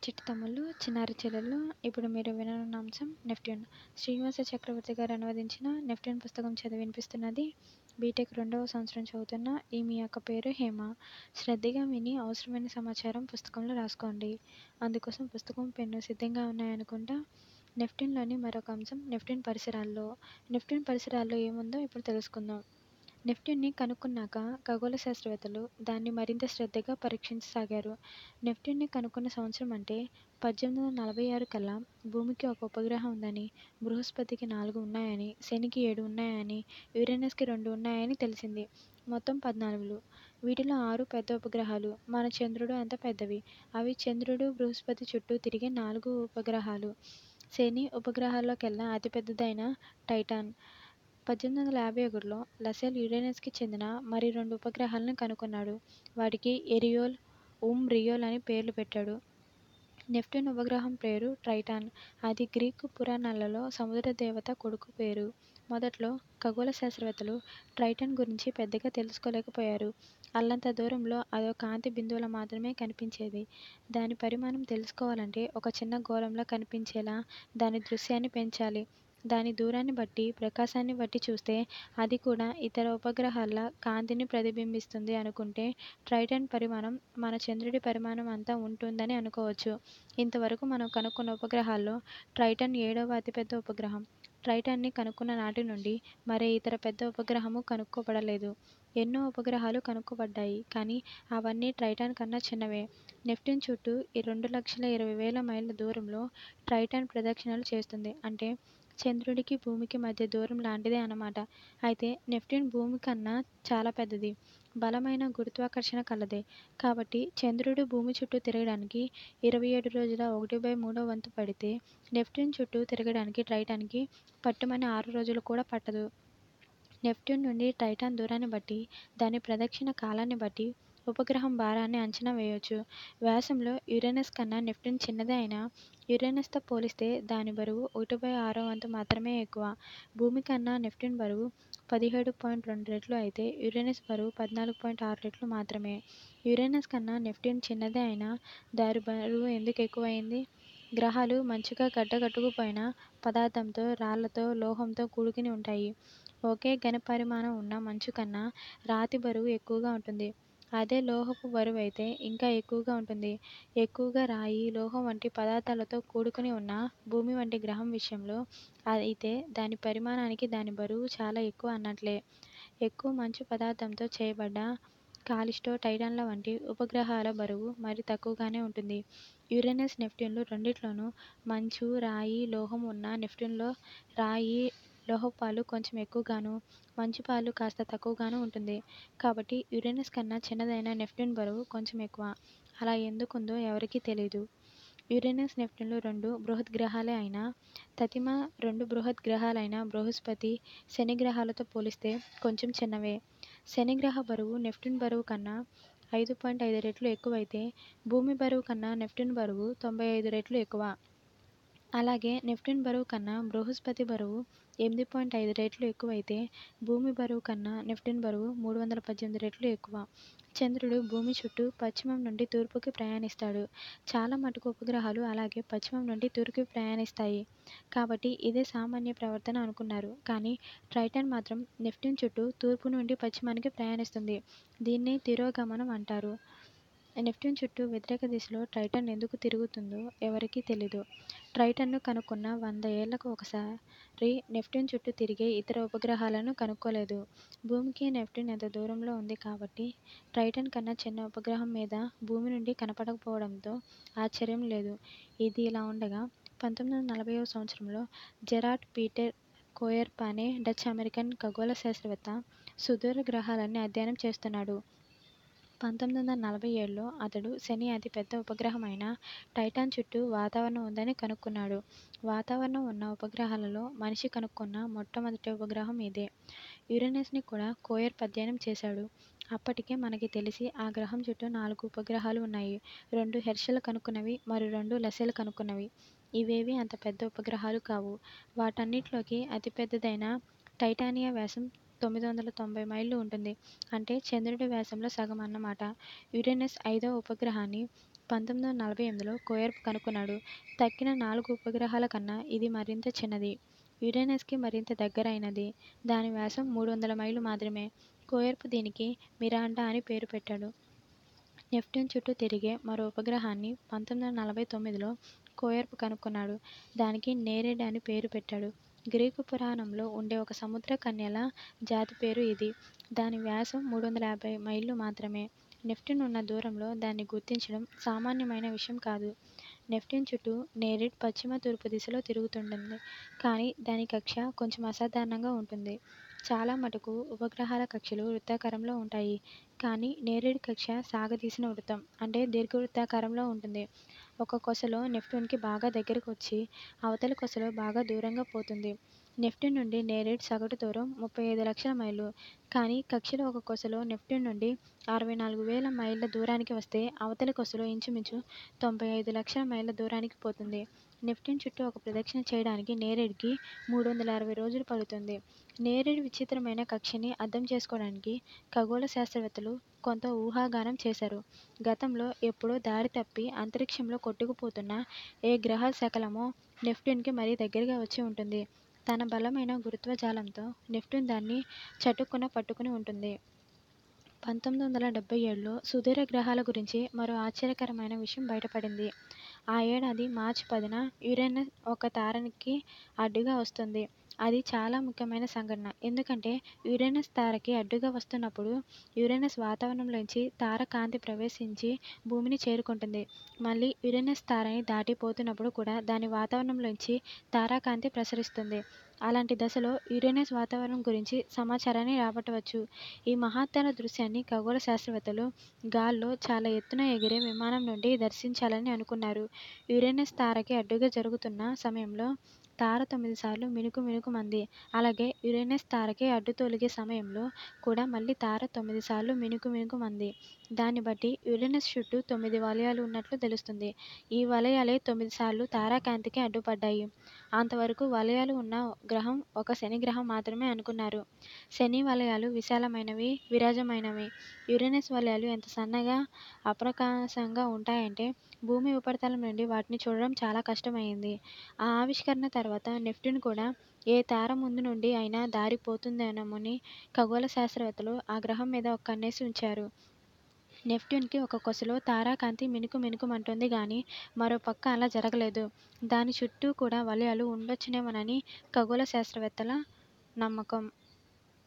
చిట్టి తమ్ముళ్ళు, చిన్నారి చెల్లెళ్ళు, ఇప్పుడు మీరు విననున్న అంశం నెప్ట్యూన్. శ్రీనివాస చక్రవర్తి గారు అనువదించిన నెప్ట్యూన్ పుస్తకం చదివి వినిపిస్తున్నది బీటెక్ 2వ సంవత్సరం చదువుతున్న మీ అక్క పేరు హేమ. శ్రద్ధగా విని అవసరమైన సమాచారం పుస్తకంలో రాసుకోండి. అందుకోసం పుస్తకం, పెన్ను సిద్ధంగా ఉన్నాయనుకుంటా. నెప్ట్యూన్లోని మరొక అంశం నెప్ట్యూన్ పరిసరాల్లో. నెప్ట్యూన్ పరిసరాల్లో ఏముందో ఇప్పుడు తెలుసుకుందాం. నెప్ట్యూన్ని కనుక్కున్నాక ఖగోళ శాస్త్రవేత్తలు దాన్ని మరింత శ్రద్ధగా పరీక్షించసాగారు. నెప్ట్యూన్ని కనుక్కున్న సంవత్సరం అంటే 1846 కల్లా భూమికి ఒక ఉపగ్రహం ఉందని, బృహస్పతికి 4 ఉన్నాయని, శనికి 7 ఉన్నాయని, యురేనస్కి 2 ఉన్నాయని తెలిసింది. మొత్తం 14లు. వీటిలో 6 పెద్ద ఉపగ్రహాలు. మన చంద్రుడు అంత పెద్దవి. అవి చంద్రుడు, బృహస్పతి చుట్టూ తిరిగే 4 ఉపగ్రహాలు. శని ఉపగ్రహాల్లోకెల్లా అతిపెద్దదైన టైటాన్. 1851లో లసెల్ యురేనస్కి చెందిన మరి 2 ఉపగ్రహాలను కనుగొన్నాడు. వాటికి ఎరియోల్, రియోల్ అని పేర్లు పెట్టాడు. నెప్ట్యూన్ ఉపగ్రహం పేరు ట్రైటాన్. అది గ్రీకు పురాణాలలో సముద్ర దేవత కొడుకు పేరు. మొదట్లో ఖగోళ శాస్త్రవేత్తలు ట్రైటాన్ గురించి పెద్దగా తెలుసుకోలేకపోయారు. అల్లంత దూరంలో అదో కాంతి బిందువులా మాత్రమే కనిపించేది. దాని పరిమాణం తెలుసుకోవాలంటే ఒక చిన్న గోళంలా కనిపించేలా దాని దృశ్యాన్ని పెంచాలి. దాని దూరాన్ని బట్టి, ప్రకాశాన్ని బట్టి చూస్తే అది కూడా ఇతర ఉపగ్రహాల్లా కాంతిని ప్రతిబింబిస్తుంది అనుకుంటే ట్రైటాన్ పరిమాణం మన చంద్రుడి పరిమాణం అంతా ఉంటుందని అనుకోవచ్చు. ఇంతవరకు మనం కనుక్కున్న ఉపగ్రహాల్లో ట్రైటాన్ 7వ అతిపెద్ద ఉపగ్రహం. ట్రైటాన్ని కనుక్కున్న నాటి నుండి మరే ఇతర పెద్ద ఉపగ్రహమూ కనుక్కోబడలేదు. ఎన్నో ఉపగ్రహాలు కనుక్కోబడ్డాయి, కానీ అవన్నీ ట్రైటాన్ కన్నా చిన్నవే. నెప్ట్యూన్ చుట్టూ 2,20,000 మైళ్ళ దూరంలో ట్రైటాన్ ప్రదక్షిణలు చేస్తుంది. అంటే చంద్రుడికి, భూమికి మధ్య దూరం లాంటిదే అన్నమాట. అయితే నెప్ట్యూన్ భూమి కన్నా చాలా పెద్దది. బలమైన గురుత్వాకర్షణ కలదే. కాబట్టి చంద్రుడు భూమి చుట్టూ తిరగడానికి 27 రోజుల 1/3 వంతు పడితే, నెప్ట్యూన్ చుట్టూ తిరగడానికి ట్రైటాన్కి పట్టుమని 6 రోజులు కూడా పట్టదు. నెప్ట్యూన్ నుండి టైటాన్ దూరాన్ని బట్టి, దాని ప్రదక్షిణ కాలాన్ని బట్టి ఉపగ్రహం భారాన్ని అంచనా వేయొచ్చు. వ్యాసంలో యురేనస్ కన్నా నెప్ట్యూన్ చిన్నదే అయినా యురేనస్తో పోలిస్తే దాని బరువు 1/6 వంతు మాత్రమే ఎక్కువ. భూమి కన్నా నెప్ట్యూన్ బరువు 17.2 రెట్లు అయితే యురేనస్ బరువు 14.6 రెట్లు మాత్రమే. యురేనస్ కన్నా నెప్ట్యూన్ చిన్నదే అయినా దాని బరువు ఎందుకు ఎక్కువైంది? గ్రహాలు మంచుగా గడ్డకట్టుకుపోయిన పదార్థంతో, రాళ్లతో, లోహంతో కూడుకుని ఉంటాయి. ఒకే ఘనపరిమాణం ఉన్న మంచు కన్నా రాతి బరువు ఎక్కువగా ఉంటుంది. అదే లోహపు బరువైతే ఇంకా ఎక్కువగా ఉంటుంది. ఎక్కువగా రాయి, లోహం వంటి పదార్థాలతో కూడుకుని ఉన్న భూమి వంటి గ్రహం విషయంలో అయితే దాని పరిమాణానికి దాని బరువు చాలా ఎక్కువ అన్నట్లే. ఎక్కువ మంచు పదార్థంతో చేయబడ్డ కాలిస్టో, టైటాన్ల వంటి ఉపగ్రహాల బరువు మరి తక్కువగానే ఉంటుంది. యురేనస్, నెప్ట్యూన్లు రెండిట్లోనూ మంచు, రాయి, లోహం ఉన్నా నెప్ట్యూన్లో రాయి, లోహపాలు కొంచెం ఎక్కువగాను, మంచు పాలు కాస్త తక్కువగాను ఉంటుంది. కాబట్టి యురేనస్ కన్నా చిన్నదైన నెప్ట్యూన్ బరువు కొంచెం ఎక్కువ. అలా ఎందుకుందో ఎవరికీ తెలీదు. యురేనస్, నెప్ట్యూన్లు 2 బృహత్ గ్రహాలే అయినా తతిమ 2 బృహత్ గ్రహాలైన బృహస్పతి, శని గ్రహాలతో పోలిస్తే కొంచెం చిన్నవే. శని గ్రహ బరువు నెప్ట్యూన్ బరువు కన్నా 5.5 రెట్లు ఎక్కువైతే, భూమి బరువు కన్నా నెప్ట్యూన్ బరువు 95 రెట్లు ఎక్కువ. అలాగే నెప్ట్యూన్ బరువు కన్నా బృహస్పతి బరువు 8.5 రెట్లు ఎక్కువైతే, భూమి బరువు కన్నా నెప్ట్యూన్ బరువు 318 రెట్లు ఎక్కువ. చంద్రుడు భూమి చుట్టూ పశ్చిమం నుండి తూర్పుకి ప్రయాణిస్తాడు. చాలా మటుకు ఉపగ్రహాలు అలాగే పశ్చిమం నుండి తూర్పుకి ప్రయాణిస్తాయి. కాబట్టి ఇదే సామాన్య ప్రవర్తన అనుకున్నారు. కానీ ట్రైటాన్ మాత్రం నెప్ట్యూన్ చుట్టూ తూర్పు నుండి పశ్చిమానికి ప్రయాణిస్తుంది. దీన్నే తిరోగమనం అంటారు. నెప్ట్యూన్ చుట్టూ వ్యతిరేక దిశలో ట్రైటాన్ ఎందుకు తిరుగుతుందో ఎవరికీ తెలీదు. ట్రైటాన్ను కనుక్కున్న 100 ఏళ్లకు ఒకసారి నెప్ట్యూన్ చుట్టూ తిరిగే ఇతర ఉపగ్రహాలను కనుక్కోలేదు. భూమికి నెప్ట్యూన్ ఎంత దూరంలో ఉంది కాబట్టి ట్రైటాన్ కన్నా చిన్న ఉపగ్రహం మీద భూమి నుండి కనపడకపోవడంతో ఆశ్చర్యం లేదు. ఇది ఇలా ఉండగా 1940వ సంవత్సరంలో జెరార్డ్ పీటర్ కోయర్ప్ అనే డచ్ అమెరికన్ ఖగోళ శాస్త్రవేత్త సుదూర గ్రహాలని అధ్యయనం చేస్తున్నాడు. 1947లో అతడు శని అతి పెద్ద ఉపగ్రహమైన టైటాన్ చుట్టూ వాతావరణం ఉందని కనుక్కున్నాడు. వాతావరణం ఉన్న ఉపగ్రహాలలో మనిషి కనుక్కున్న మొట్టమొదటి ఉపగ్రహం ఇదే. యురేనస్ని కూడా కోయర్ప్ అధ్యయనం చేశాడు. అప్పటికే మనకి తెలిసి ఆ గ్రహం చుట్టూ 4 ఉపగ్రహాలు ఉన్నాయి. 2 హెర్షెల్ కనుక్కున్నవి, మరో 2 లసెల్ కనుక్కున్నవి. ఇవేవీ అంత పెద్ద ఉపగ్రహాలు కావు. వాటన్నిటిలోకి అతిపెద్దదైన టైటానియా వ్యాసం 990 మైళ్ళు ఉంటుంది. అంటే చంద్రుడి వ్యాసంలో సగం అన్నమాట. యురేనస్ 5వ ఉపగ్రహాన్ని 1948లో కోయర్ప్ కనుక్కున్నాడు. తక్కిన 4 ఉపగ్రహాల కన్నా ఇది మరింత చిన్నది. యురేనస్‌కి మరింత దగ్గరైనది. దాని వ్యాసం 300 మైళ్ళు మాత్రమే. కోయర్ప్ దీనికి మిరాండా అని పేరు పెట్టాడు. నెప్ట్యూన్ చుట్టూ తిరిగే మరో ఉపగ్రహాన్ని 1949లో కోయర్ప్ కనుక్కున్నాడు. దానికి నేరెడ్ అని పేరు పెట్టాడు. గ్రీకు పురాణంలో ఉండే ఒక సముద్ర కన్యల జాతి పేరు ఇది. దాని వ్యాసం 350 మైళ్ళు మాత్రమే. నెప్ట్యూన్ ఉన్న దూరంలో దాన్ని గుర్తించడం సామాన్యమైన విషయం కాదు. నెప్ట్యూన్ చుట్టూ నేరెడ్ పశ్చిమ తూర్పు దిశలో తిరుగుతుంటుంది. కానీ దాని కక్ష కొంచెం అసాధారణంగా ఉంటుంది. చాలా మటుకు ఉపగ్రహాల కక్షలు వృత్తాకారంలో ఉంటాయి. కానీ నేరెడ్ కక్ష సాగదీసిన వృత్తం, అంటే దీర్ఘవృత్తాకారంలో ఉంటుంది. ఒక కొసలో నెప్ట్యూన్‌కి బాగా దగ్గరకు వచ్చి, అవతలి కొసలో బాగా దూరంగా పోతుంది. నెప్ట్యూన్ నుండి నేరెడ్ సగటు దూరం 35 లక్షల మైళ్ళు. కానీ కక్షలో ఒక కొసలో నెప్ట్యూన్ నుండి 64,000 మైళ్ళ దూరానికి వస్తే, అవతలి కొసలో ఇంచుమించు 95 లక్షల మైళ్ళ దూరానికి పోతుంది. నెప్ట్యూన్ చుట్టూ ఒక ప్రదక్షిణ చేయడానికి నేరెడ్‌కి 360 రోజులు పడుతుంది. నేరెడ్ విచిత్రమైన కక్షని అర్థం చేసుకోవడానికి ఖగోళ శాస్త్రవేత్తలు కొంత ఊహాగానం చేశారు. గతంలో ఎప్పుడో దారి తప్పి అంతరిక్షంలో కొట్టుకుపోతున్న ఏ గ్రహ శకలమో నెప్ట్యూన్‌కి మరీ దగ్గరగా వచ్చి ఉంటుంది. తన బలమైన గురుత్వజాలంతో నెప్ట్యూన్ దాన్ని చటుక్కున పట్టుకుని ఉంటుంది. 1977లో సుదూర గ్రహాల గురించి మరో ఆశ్చర్యకరమైన విషయం బయటపడింది. ఆ ఏడాది మార్చి 10న యురేనస్ ఒక తారానికి అడ్డుగా వస్తుంది. అది చాలా ముఖ్యమైన సంఘటన. ఎందుకంటే యురేనస్ తారకి అడ్డుగా వస్తున్నప్పుడు యురేనస్ వాతావరణంలోంచి తార కాంతి ప్రవేశించి భూమిని చేరుకుంటుంది. మళ్ళీ యురేనస్ తారని దాటిపోతున్నప్పుడు కూడా దాని వాతావరణంలోంచి తారాకాంతి ప్రసరిస్తుంది. అలాంటి దశలో యురేనస్ వాతావరణం గురించి సమాచారాన్ని రాబట్టవచ్చు. ఈ మహత్తర దృశ్యాన్ని ఖగోళ శాస్త్రవేత్తలు గాల్లో చాలా ఎత్తున ఎగిరే విమానం నుండి దర్శించాలని అనుకున్నారు. యురేనస్ తారకి అడ్డుగా జరుగుతున్న సమయంలో తార 9 సార్లు మిణుకుమంది. అలాగే యురేనస్ తారకి అడ్డు తొలగే సమయంలో కూడా మళ్ళీ తార 9 సార్లు మిణుకుమంది. దాన్ని బట్టి యురేనస్ చుట్టూ 9 వలయాలు ఉన్నట్లు తెలుస్తుంది. ఈ వలయాలే 9 సార్లు తారాకాంతికి అడ్డుపడ్డాయి. అంతవరకు వలయాలు ఉన్న గ్రహం ఒక శని గ్రహం మాత్రమే అనుకున్నారు. శని వలయాలు విశాలమైనవి, విరాజమైనవి. యురేనస్ వలయాలు ఎంత సన్నగా, అప్రకాశంగా ఉంటాయంటే భూమి ఉపరితలం నుండి వాటిని చూడడం చాలా కష్టమయింది. ఆ ఆవిష్కరణ తర్వాత నెప్ట్యూన్ కూడా ఏ తార ముందు నుండి అయినా దారి పోతుందేమోనని ఖగోళ శాస్త్రవేత్తలు ఆ గ్రహం మీద ఒక కన్నేసి ఉంచారు. నెప్ట్యూన్‌కి ఒక కొసలో తారాకాంతి మిణుకుమంటోంది గానీ మరో పక్క అలా జరగలేదు. దాని చుట్టూ కూడా వలయాలు ఉండొచ్చునేమోనని ఖగోళ శాస్త్రవేత్తల నమ్మకం.